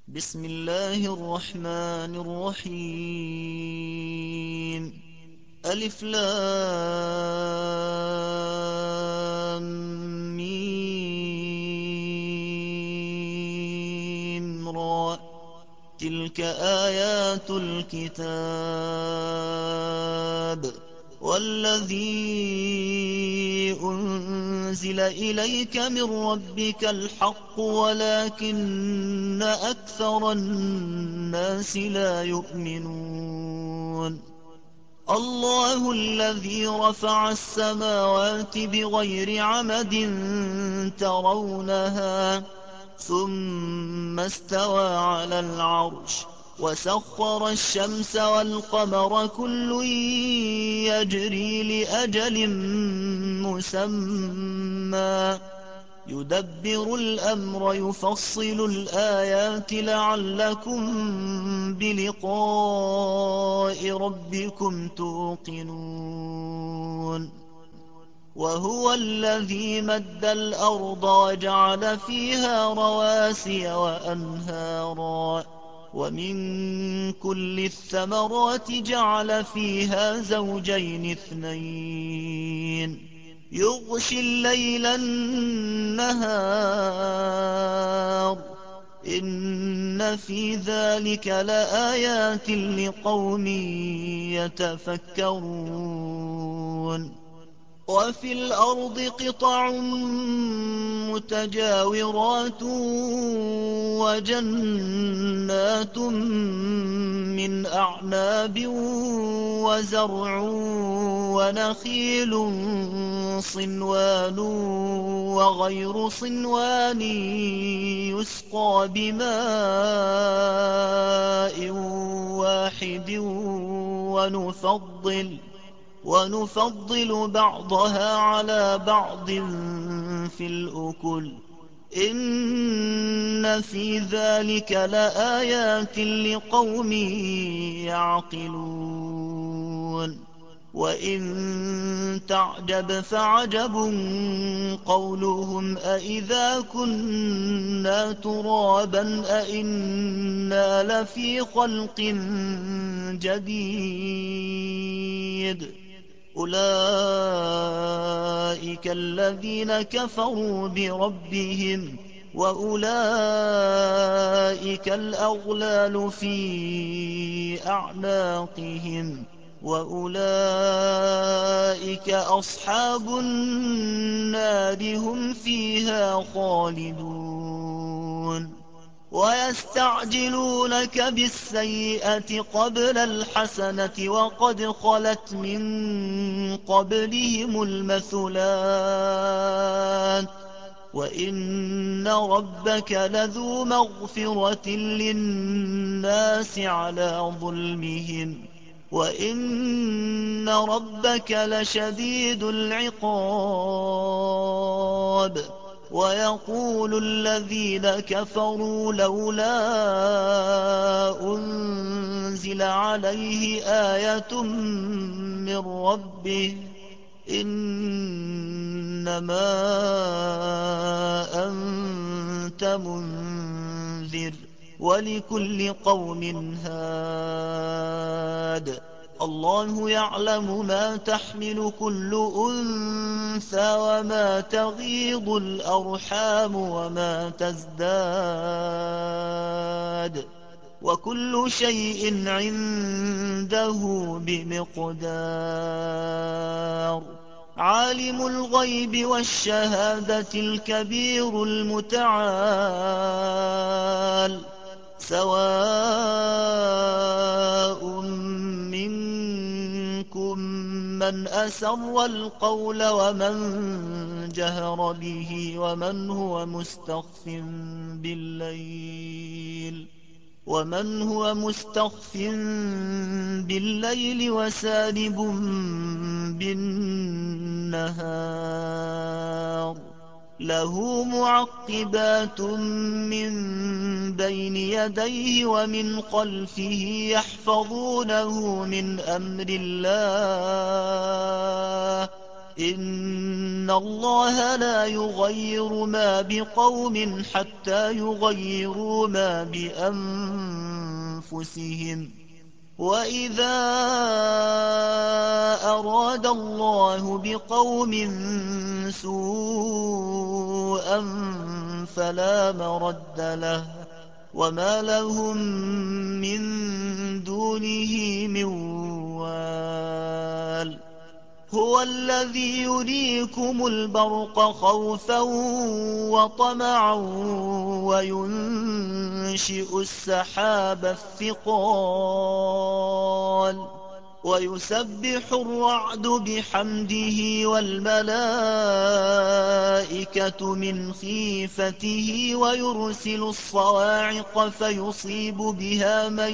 بسم الله الرحمن الرحيم. ألف لام ميم را. تلك آيات الكتاب والذي أنزل إليك من ربك الحق ولكن أكثر الناس لا يؤمنون. الله الذي رفع السماوات بغير عمد ترونها ثم استوى على العرش وسخر الشمس والقمر كل يجري لأجل مسمى يدبر الأمر يفصل الآيات لعلكم بلقاء ربكم توقنون. وهو الذي مد الأرض وجعل فيها رواسي وأنهارا ومن كل الثمرات جعل فيها زوجين اثنين يغشي الليل النهار إن في ذلك لآيات لقوم يتفكرون. وفي الأرض قطع متجاورات وجنات من أعناب وزرع ونخيل صنوان وغير صنوان يسقى بماء واحد ونفضل بعضها على بعض في الأكل إن في ذلك لآيات لقوم يعقلون. وإن تعجب فعجب قولهم أإذا كنا ترابا أإنا لفي خلق جديد أولئك الذين كفروا بربهم وأولئك الأغلال في أعناقهم وأولئك أصحاب النار هم فيها خالدون. ويستعجلونك بالسيئة قبل الحسنة وقد خلت من قبلهم المثلات وإن ربك لذو مغفرة للناس على ظلمهم وإن ربك لشديد العقاب. ويقول الذين كفروا لولا أنزل عليه آية من ربه إنما أنت منذر ولكل قوم هاد. الله يعلم ما تحمل كل أنثى وما تغيض الأرحام وما تزداد وكل شيء عنده بمقدار. عالم الغيب والشهادة الكبير المتعال سواء منكم من أسر القول ومن هو مستخف بالليل وسارب بالنهار له معقبات من بين يديه ومن خلفه يحفظونه من أمر الله إن الله لا يغير ما بقوم حتى يغيروا ما بأنفسهم وإذا أراد الله بقوم سوءا فلا مرد له وما لهم من دونه من وال هو الذي يريكم البرق خوفا وطمعا وينشئ السحاب الثقال ويسبح الرعد بحمده والملائكة من خيفته ويرسل الصواعق فيصيب بها من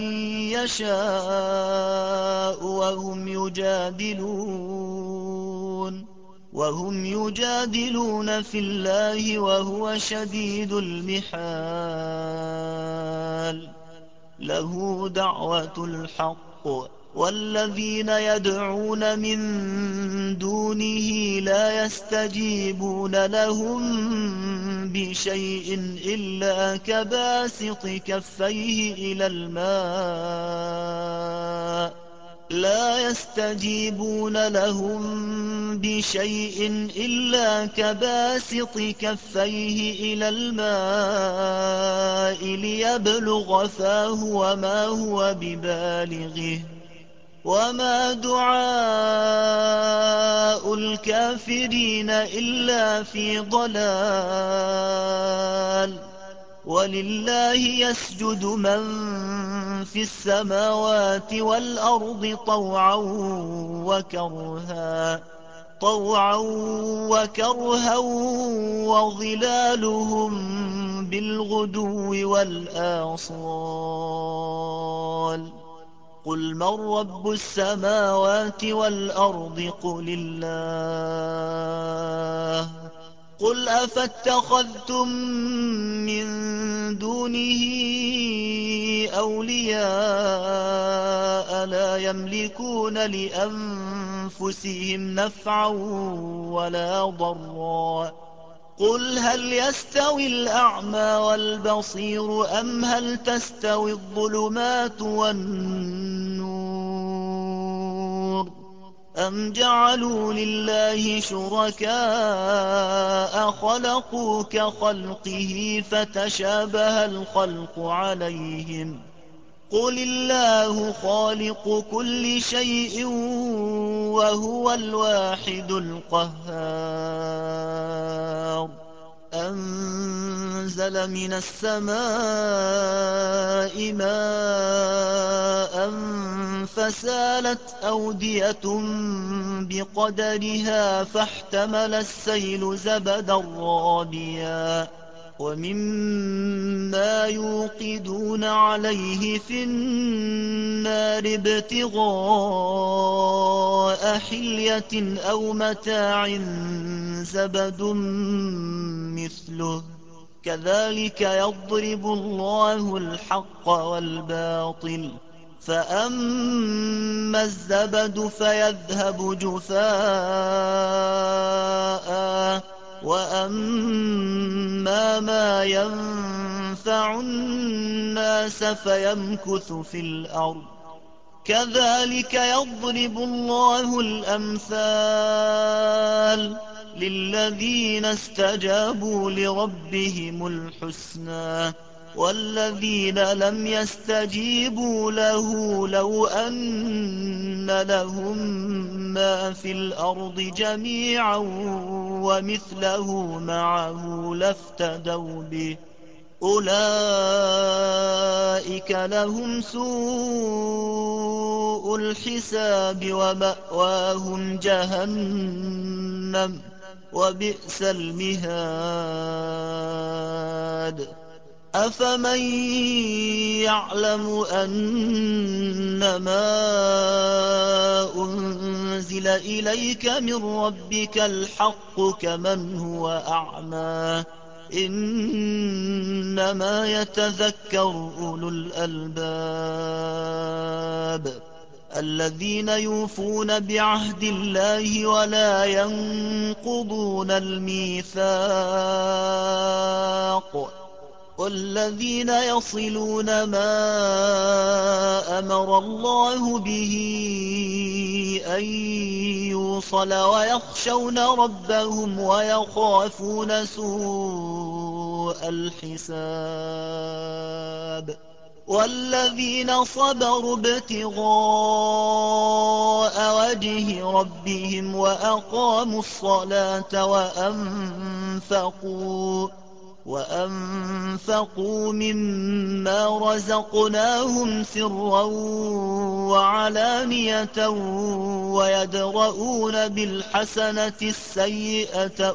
يشاء وهم يجادلون في الله وهو شديد المحال له دعوة الحق والذين يدعون من دونه لا يستجيبون لهم بشيء إلا كباسط كفيه إلى الماء لا يستجيبون لهم بشيء إلا كباسط كفيه إلى الماء ليبلغ فاه وما هو ببالغه وما دعاء الكافرين إلا في ضلال ولله يسجد من في السماوات والأرض طوعا وكرها وظلالهم بالغدو والآصال قل من رب السماوات والأرض قل الله قل أفاتخذتم من دونه أولياء لا يملكون لأنفسهم نفعا ولا ضرا قل هل يستوي الأعمى والبصير أم هل تستوي الظلمات والنور أم جعلوا لله شركاء خلقوا كخلقه فتشابه الخلق عليهم قل الله خالق كل شيء وهو الواحد القهار أنزل من السماء ماء فسالت أودية بقدرها فاحتمل السيل زبدا رابيا ومما يوقدون عليه في النار ابتغاء حلية أو متاع زبد مثله كذلك يضرب الله الحق والباطل فأما الزبد فيذهب جفاء وأما ما ينفع الناس فيمكث في الأرض كذلك يضرب الله الأمثال للذين استجابوا لربهم الحسنى والذين لم يستجيبوا له لو أن لهم ما في الأرض جميعا ومثله معه لافتدوا به أولئك لهم سوء الحساب ومأواهم جهنم وبئس المهاد أفمن يعلم أنما أنزل إليك من ربك الحق كمن هو أعمى إنما يتذكر أولو الألباب الذين يوفون بعهد الله ولا ينقضون الميثاق والذين يصلون ما أمر الله به أن يوصل ويخشون ربهم ويخافون سوء الحساب والذين صبروا ابتغاء وجه ربهم وأقاموا الصلاة وأنفقوا مما رزقناهم سرا وعلانية ويدرؤون بالحسنة السيئة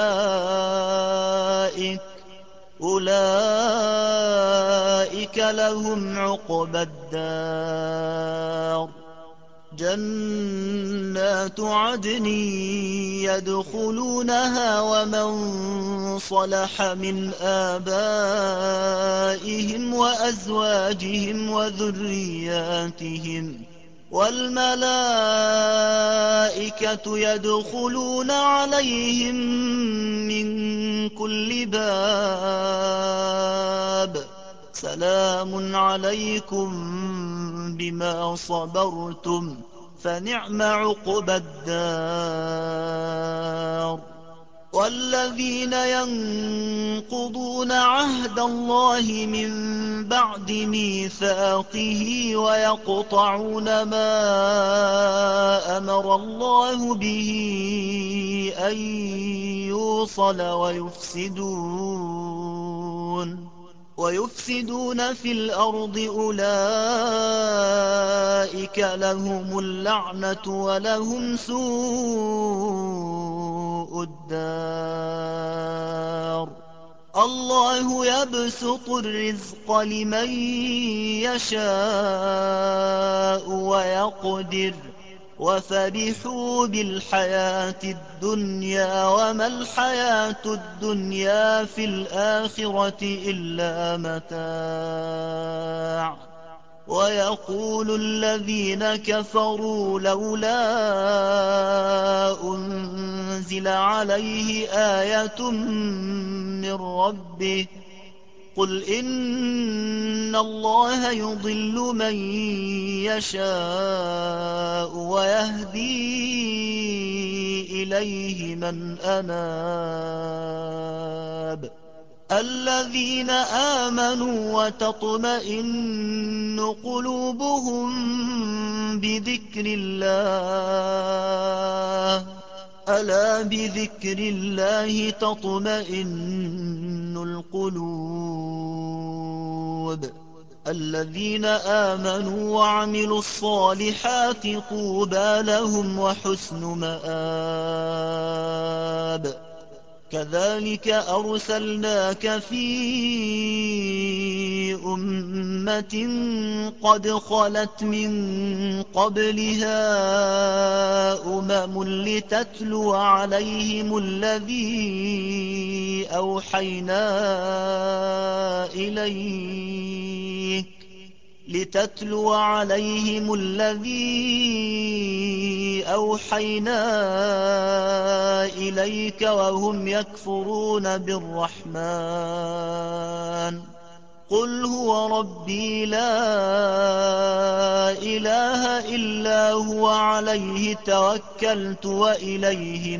أولئك لهم عقبى الدار جنات عدن يدخلونها ومن صلح من آبائهم وأزواجهم وذرياتهم والملائكة يدخلون عليهم من كل باب سلام عليكم بما صبرتم فنعم عقبى الدار والذين ينقضون عهد الله من بعد ميثاقه ويقطعون ما أمر الله به أن يوصل ويفسدون في الأرض أولئك لهم اللعنة ولهم سوء الدار الله يبسط الرزق لمن يشاء ويقدر وفرحوا بالحياة الدنيا وما الحياة الدنيا في الآخرة إلا متاع ويقول الذين كفروا لولا أنزل عليه آية من ربه قل إن الله يضل من يشاء ويهدي إليه من أناب الذين آمنوا وتطمئن قلوبهم بذكر الله ألا بذكر الله تطمئن القلوب الذين آمنوا وعملوا الصالحات طوبى لهم وحسن مآب كذلك أرسلناك في أمة قد خلت من قبلها لتتلو عليهم الذي أوحينا إليك وهم يكفرون بالرحمن قل هو ربي لا إله إلا هو عليه توكلت وإليه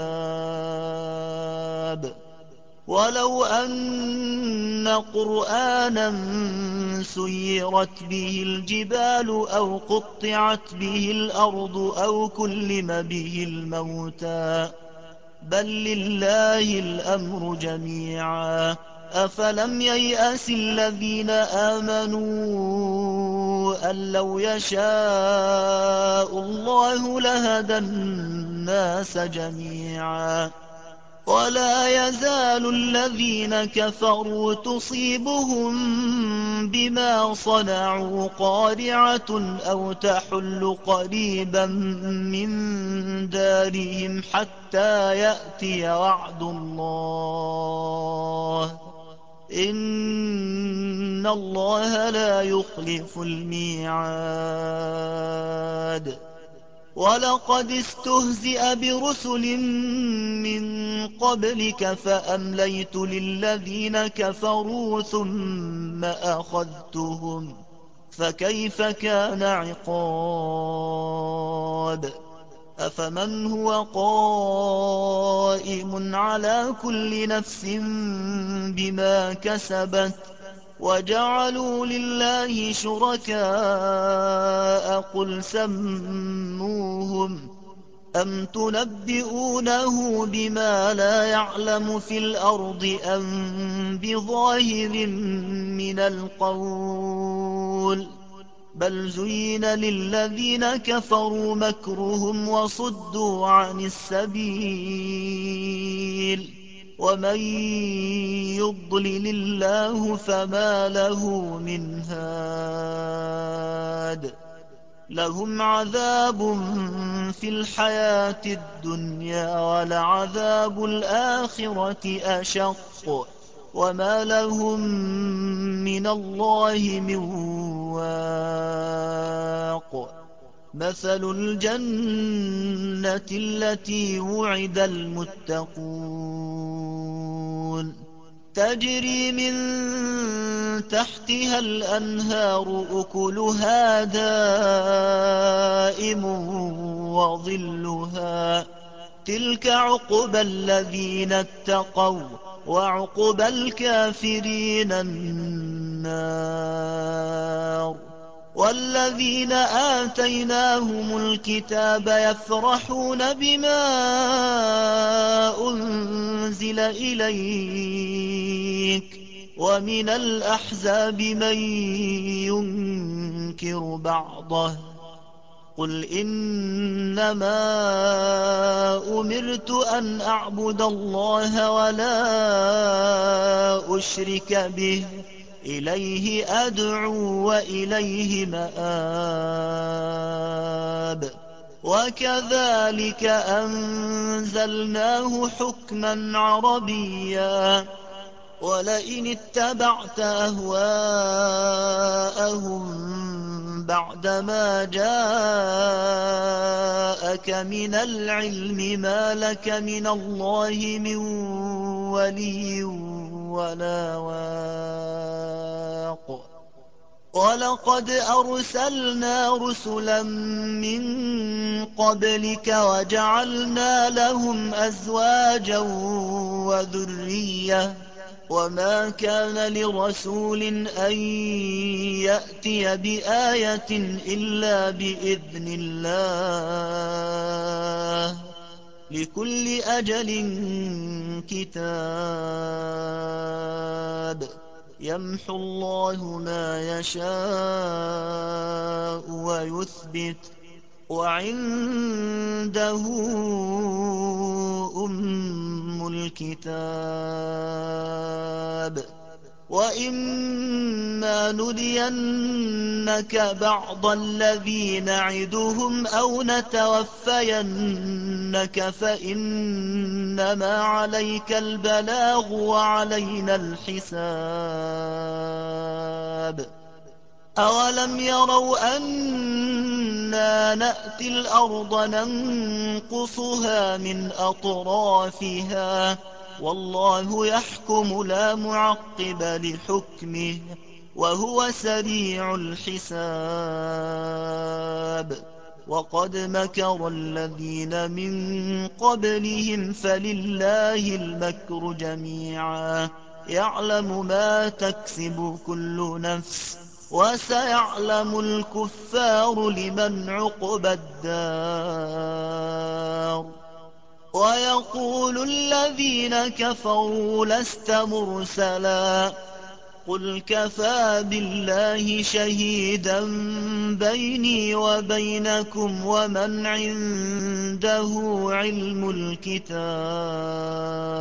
متاب ولو أن قرآنا سيرت به الجبال أو قطعت به الأرض أو كلم به الموتى بل لله الأمر جميعا أفلم ييأس الذين آمنوا أن لو يشاء الله لهدى الناس جميعا ولا يزال الذين كفروا تصيبهم بما صنعوا قارعة أو تحل قريبا من دارهم حتى يأتي وعد الله إن الله لا يخلف الميعاد. ولقد استهزئ برسل من قبلك فأمليت للذين كفروا ثم أخذتهم فكيف كان عقاب. أفمن هو قائم على كل نفس بما كسبت وجعلوا لله شركاء قل سموهم أم تنبئونه بما لا يعلم في الأرض أم بظاهر من القول بل زين للذين كفروا مكرهم وصدوا عن السبيل ومن يضلل الله فما له من هاد. لهم عذاب في الحياة الدنيا ولعذاب الآخرة أشق وما لهم من الله من واق. مثل الجنة التي وعد المتقون تجري من تحتها الأنهار أكلها دائم وظلها تلك عقبى الذين اتقوا وعقبى الكافرين النار. والذين آتيناهم الكتاب يفرحون بما أنزل إليك ومن الأحزاب من ينكر بعضه قل إنما أمرت أن أعبد الله ولا أشرك به إليه أدعو وإليه مآب. وكذلك أنزلناه حكما عربيا ولئن اتبعت أهواءهم بعدما جاءك من العلم ما لك من الله من ولي ولا واق. ولقد أرسلنا رسلا من قبلك وجعلنا لهم أزواجا وذرية وما كان لرسول أن يأتي بآية إلا بإذن الله لكل أجل كتاب. يمحو الله ما يشاء ويثبت وعنده أم الكتاب. وإما نرينك بعض الذي نعدهم أو نتوفينك فإنما عليك البلاغ وعلينا الحساب. أولم يروا أنا نأتي الأرض ننقصها من أطرافها والله يحكم لا معقب لحكمه وهو سريع الحساب. وقد مكر الذين من قبلهم فلله المكر جميعا يعلم ما تكسب كل نفس وسيعلم الكفار لمن عقبى الدار. ويقول الذين كفروا لست مرسلا قل كفى بالله شهيدا بيني وبينكم ومن عنده علم الكتاب.